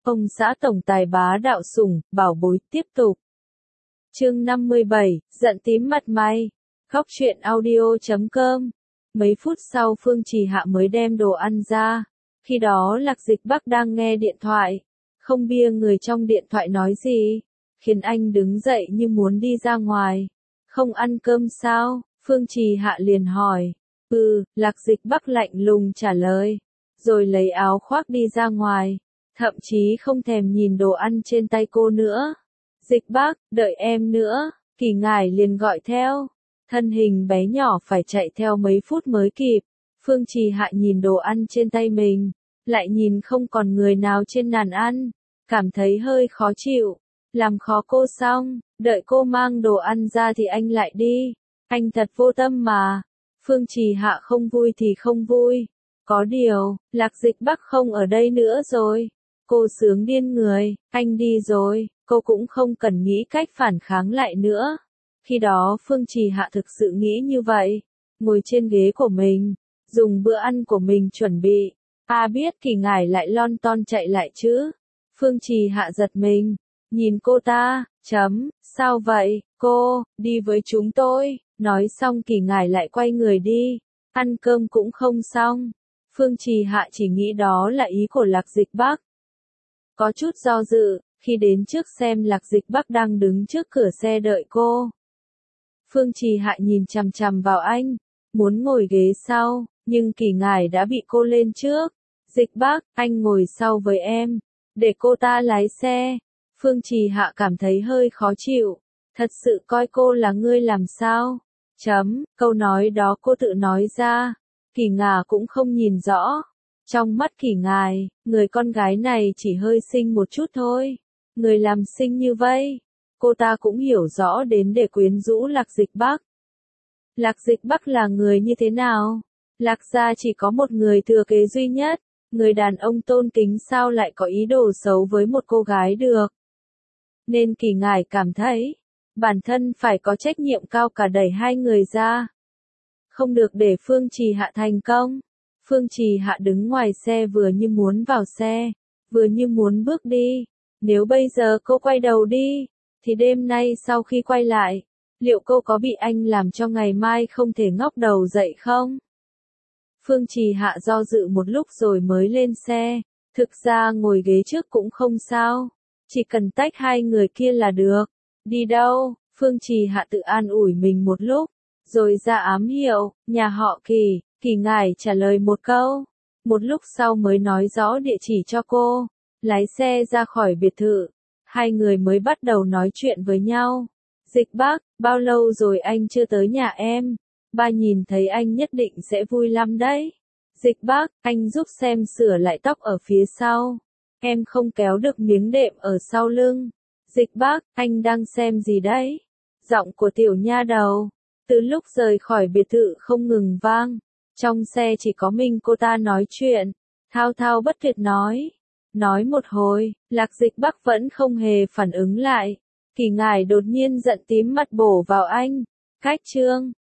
Ông xã tổng tài bá đạo sủng, bảo bối tiếp tục. Chương 57, giận tím mặt mày. Khóc chuyện audio.com. Mấy phút sau Phương Trì Hạ mới đem đồ ăn ra. Khi đó Lạc Dịch Bắc đang nghe điện thoại. Không bia người trong điện thoại nói gì, khiến anh đứng dậy như muốn đi ra ngoài. Không ăn cơm sao? Phương Trì Hạ liền hỏi. Lạc Dịch Bắc lạnh lùng trả lời. Rồi lấy áo khoác đi ra ngoài. Thậm chí không thèm nhìn đồ ăn trên tay cô nữa. Dịch Bắc, đợi em nữa. Kỳ Ngải liền gọi theo. Thân hình bé nhỏ phải chạy theo mấy phút mới kịp. Phương Trì Hạ nhìn đồ ăn trên tay mình, lại nhìn không còn người nào trên bàn ăn, cảm thấy hơi khó chịu. Làm khó cô xong, đợi cô mang đồ ăn ra thì anh lại đi. Anh thật vô tâm mà. Phương Trì Hạ không vui thì không vui. Có điều, Lạc Dịch Bắc không ở đây nữa rồi. Cô sướng điên người, anh đi rồi, cô cũng không cần nghĩ cách phản kháng lại nữa. Khi đó Phương Trì Hạ thực sự nghĩ như vậy. Ngồi trên ghế của mình, dùng bữa ăn của mình chuẩn bị. Biết Kỳ Ngải lại lon ton chạy lại chứ. Phương Trì Hạ giật mình, nhìn cô ta, sao vậy, cô, đi với chúng tôi. Nói xong Kỳ Ngải lại quay người đi, ăn cơm cũng không xong. Phương Trì Hạ chỉ nghĩ đó là ý của Lạc Dịch Bắc. Có chút do dự, khi đến trước xem Lạc Dịch Bắc đang đứng trước cửa xe đợi cô. Phương Trì Hạ nhìn chằm chằm vào anh, muốn ngồi ghế sau, nhưng Kỳ Ngải đã bị cô lên trước. Dịch Bắc, anh ngồi sau với em, để cô ta lái xe. Phương Trì Hạ cảm thấy hơi khó chịu, thật sự coi cô là ngươi làm sao? Câu nói đó cô tự nói ra, Kỳ Ngải cũng không nhìn rõ. Trong mắt Kỳ Ngải, người con gái này chỉ hơi xinh một chút thôi. Người làm xinh như vậy, cô ta cũng hiểu rõ đến để quyến rũ Lạc Dịch Bắc. Lạc Dịch Bắc là người như thế nào? Lạc gia chỉ có một người thừa kế duy nhất, người đàn ông tôn kính sao lại có ý đồ xấu với một cô gái được. Nên Kỳ Ngải cảm thấy, bản thân phải có trách nhiệm cao cả đẩy hai người ra. Không được để Phương Trì Hạ thành công. Phương Trì Hạ đứng ngoài xe vừa như muốn vào xe, vừa như muốn bước đi. Nếu bây giờ cô quay đầu đi, thì đêm nay sau khi quay lại, liệu cô có bị anh làm cho ngày mai không thể ngóc đầu dậy không? Phương Trì Hạ do dự một lúc rồi mới lên xe. Thực ra ngồi ghế trước cũng không sao, chỉ cần tách hai người kia là được. Đi đâu? Phương Trì Hạ tự an ủi mình một lúc, rồi ra ám hiệu, nhà họ Kỳ. Kỳ Ngải trả lời một câu, một lúc sau mới nói rõ địa chỉ cho cô. Lái xe ra khỏi biệt thự, hai người mới bắt đầu nói chuyện với nhau. Dịch Bắc, bao lâu rồi anh chưa tới nhà em? Ba nhìn thấy anh nhất định sẽ vui lắm đấy. Dịch Bắc, anh giúp xem sửa lại tóc ở phía sau. Em không kéo được miếng đệm ở sau lưng. Dịch Bắc, anh đang xem gì đấy? Giọng của tiểu nha đầu, từ lúc rời khỏi biệt thự không ngừng vang. Trong xe chỉ có mình cô ta nói chuyện, thao thao bất tuyệt nói. Nói một hồi, Lạc Dịch Bắc vẫn không hề phản ứng lại. Kỳ Ngải đột nhiên giận tím mặt bổ vào anh. Cách chương